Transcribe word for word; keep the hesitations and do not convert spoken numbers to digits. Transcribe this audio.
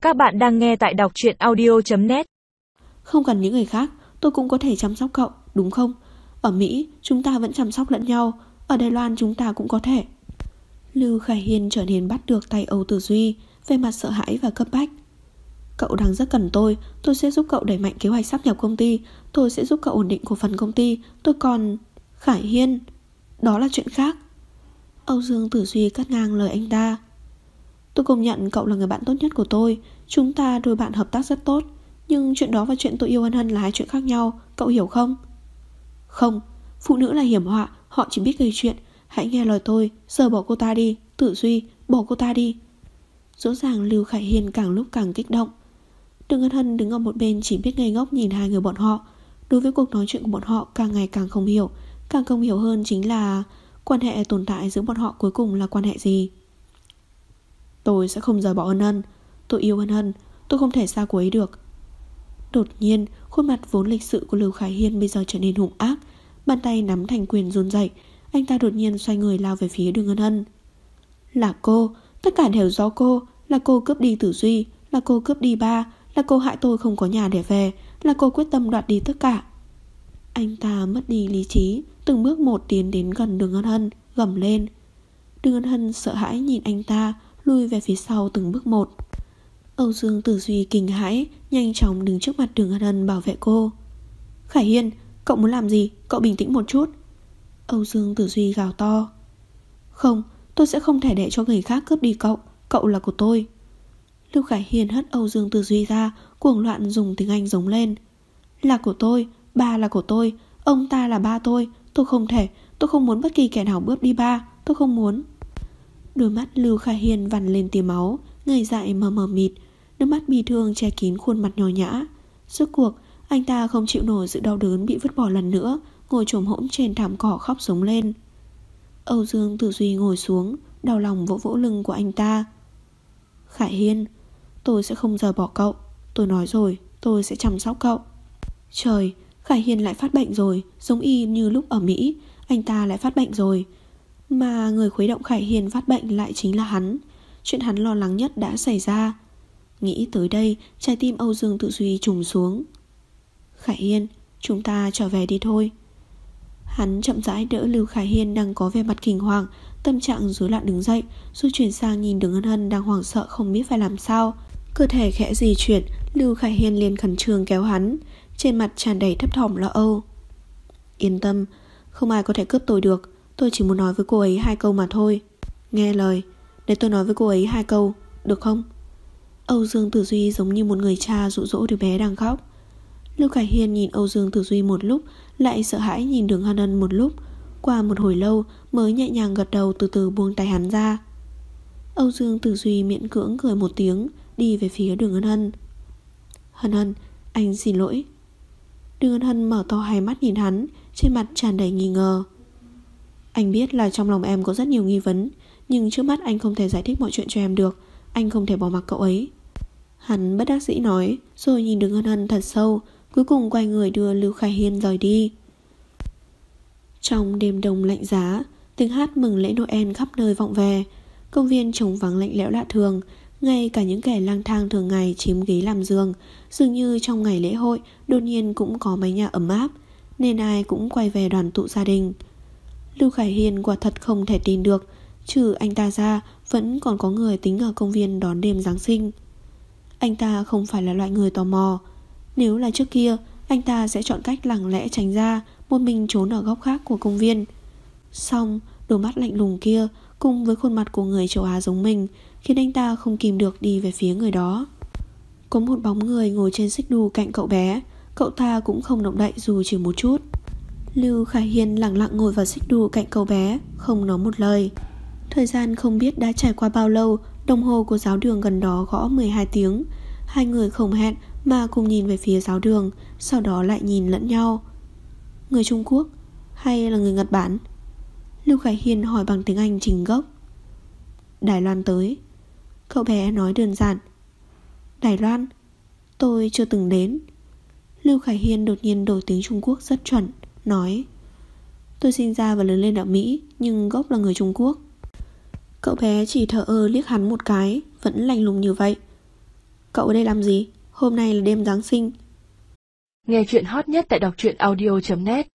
Các bạn đang nghe tại đọc truyện audio chấm net. Không cần những người khác, tôi cũng có thể chăm sóc cậu, đúng không? Ở Mỹ, chúng ta vẫn chăm sóc lẫn nhau. Ở Đài Loan chúng ta cũng có thể. Lưu Khải Hiên trở nên bắt được tay Âu Tử Duy, về mặt sợ hãi và cấp bách. Cậu đang rất cần tôi. Tôi sẽ giúp cậu đẩy mạnh kế hoạch sáp nhập công ty. Tôi sẽ giúp cậu ổn định cổ phần công ty. Tôi còn... Khải Hiên, đó là chuyện khác. Âu Dương Tử Duy cắt ngang lời anh ta. Tôi công nhận cậu là người bạn tốt nhất của tôi. Chúng ta đôi bạn hợp tác rất tốt. Nhưng chuyện đó và chuyện tôi yêu Hân Hân là hai chuyện khác nhau. Cậu hiểu không? Không, phụ nữ là hiểm họa. Họ chỉ biết gây chuyện. Hãy nghe lời tôi, giờ bỏ cô ta đi. Tử Duy, bỏ cô ta đi. Rõ ràng Lưu Khải Hiên càng lúc càng kích động. Đường Hân Hân đứng ở một bên chỉ biết ngây ngốc nhìn hai người bọn họ. Đối với cuộc nói chuyện của bọn họ càng ngày càng không hiểu. Càng không hiểu hơn chính là quan hệ tồn tại giữa bọn họ cuối cùng là quan hệ gì. Tôi sẽ không rời bỏ Hân Hân. Tôi yêu Hân Hân. Tôi không thể xa cô ấy được. Đột nhiên, khuôn mặt vốn lịch sự của Lưu Khải Hiên bây giờ trở nên hung ác. Bàn tay nắm thành quyền run rẩy. Anh ta đột nhiên xoay người lao về phía Đường Hân Hân. Là cô, tất cả đều do cô. Là cô cướp đi Tử Duy. Là cô cướp đi ba. Là cô hại tôi không có nhà để về. Là cô quyết tâm đoạt đi tất cả. Anh ta mất đi lý trí, từng bước một tiến đến gần Đường Hân Hân, gầm lên. Đường Hân Hân sợ hãi nhìn anh ta, lui về phía sau từng bước một. Âu Dương Tử Duy kinh hãi, nhanh chóng đứng trước mặt Đường Hân Hân bảo vệ cô. Khải Hiên, cậu muốn làm gì? Cậu bình tĩnh một chút. Âu Dương Tử Duy gào to. Không, tôi sẽ không thể để cho người khác cướp đi cậu. Cậu là của tôi. Lưu Khải Hiên hất Âu Dương Tử Duy ra, cuồng loạn dùng tiếng Anh giống lên. Là của tôi, ba là của tôi. Ông ta là ba tôi. Tôi không thể, tôi không muốn bất kỳ kẻ nào bước đi ba. Tôi không muốn. Đôi mắt Lưu Khải Hiên vằn lên tia máu, ngây dại mờ mờ mịt. Nước mắt bi thương che kín khuôn mặt nhỏ nhã. Rốt cuộc anh ta không chịu nổi sự đau đớn bị vứt bỏ lần nữa, ngồi chồm hỗn trên thảm cỏ khóc sống lên. Âu Dương Tử Duy ngồi xuống, đau lòng vỗ vỗ lưng của anh ta. Khải Hiên, tôi sẽ không rời bỏ cậu. Tôi nói rồi, tôi sẽ chăm sóc cậu. Trời, Khải Hiên lại phát bệnh rồi. Giống y như lúc ở Mỹ. Anh ta lại phát bệnh rồi. Mà người khuấy động Khải Hiên phát bệnh lại chính là hắn. Chuyện hắn lo lắng nhất đã xảy ra. Nghĩ tới đây, trái tim Âu Dương Tử Duy trùng xuống. Khải Hiên, chúng ta trở về đi thôi. Hắn chậm rãi đỡ Lưu Khải Hiên đang có vẻ mặt kinh hoàng, tâm trạng rối loạn đứng dậy, rồi chuyển sang nhìn Đường Hân Hân đang hoảng sợ không biết phải làm sao. Cơ thể khẽ di chuyển, Lưu Khải Hiên liền khẩn trương kéo hắn, trên mặt tràn đầy thấp thỏm lo âu. Yên tâm, không ai có thể cướp tôi được. Tôi chỉ muốn nói với cô ấy hai câu mà thôi. Nghe lời, để tôi nói với cô ấy hai câu, được không? Âu Dương Tử Duy giống như một người cha dụ dỗ đứa bé đang khóc. Lưu Khải Hiên nhìn Âu Dương Tử Duy một lúc, lại sợ hãi nhìn Đường Hân Hân một lúc. Qua một hồi lâu mới nhẹ nhàng gật đầu, từ từ buông tay hắn ra. Âu Dương Tử Duy miễn cưỡng cười một tiếng, đi về phía Đường Hân Hân. Hân Hân, anh xin lỗi. Đường Hân Hân mở to hai mắt nhìn hắn, trên mặt tràn đầy nghi ngờ. Anh biết là trong lòng em có rất nhiều nghi vấn, nhưng trước mắt anh không thể giải thích mọi chuyện cho em được. Anh không thể bỏ mặc cậu ấy. Hắn bất đắc dĩ nói, rồi nhìn Đường Hân Hân thật sâu, cuối cùng quay người đưa Lưu Khải Hiên rời đi. Trong đêm đông lạnh giá, tiếng hát mừng lễ Noel khắp nơi vọng về. Công viên trống vắng lạnh lẽo lạ thường. Ngay cả những kẻ lang thang thường ngày chiếm ghế làm giường, dường như trong ngày lễ hội đột nhiên cũng có mái nhà ấm áp, nên ai cũng quay về đoàn tụ gia đình. Lưu Khải Hiên quả thật không thể tin được, trừ anh ta ra vẫn còn có người tính ở công viên đón đêm Giáng sinh. Anh ta không phải là loại người tò mò. Nếu là trước kia, anh ta sẽ chọn cách lặng lẽ tránh ra, một mình trốn ở góc khác của công viên. Xong, đôi mắt lạnh lùng kia cùng với khuôn mặt của người châu Á giống mình khiến anh ta không kìm được đi về phía người đó. Có một bóng người ngồi trên xích đu cạnh cậu bé. Cậu ta cũng không động đậy dù chỉ một chút. Lưu Khải Hiên lặng lặng ngồi vào xích đu cạnh cậu bé, không nói một lời. Thời gian không biết đã trải qua bao lâu. Đồng hồ của giáo đường gần đó gõ mười hai tiếng. Hai người không hẹn mà cùng nhìn về phía giáo đường, sau đó lại nhìn lẫn nhau. Người Trung Quốc hay là người Nhật Bản? Lưu Khải Hiên hỏi bằng tiếng Anh chính gốc. Đài Loan tới. Cậu bé nói đơn giản. Đài Loan? Tôi chưa từng đến. Lưu Khải Hiên đột nhiên đổi tiếng Trung Quốc rất chuẩn, nói. Tôi sinh ra và lớn lên ở Mỹ, nhưng gốc là người Trung Quốc. Cậu bé chỉ thờ ơ liếc hắn một cái, vẫn lạnh lùng như vậy. Cậu ở đây làm gì? Hôm nay là đêm Giáng sinh. Nghe chuyện hot nhất tại đọc truyện audio chấm net.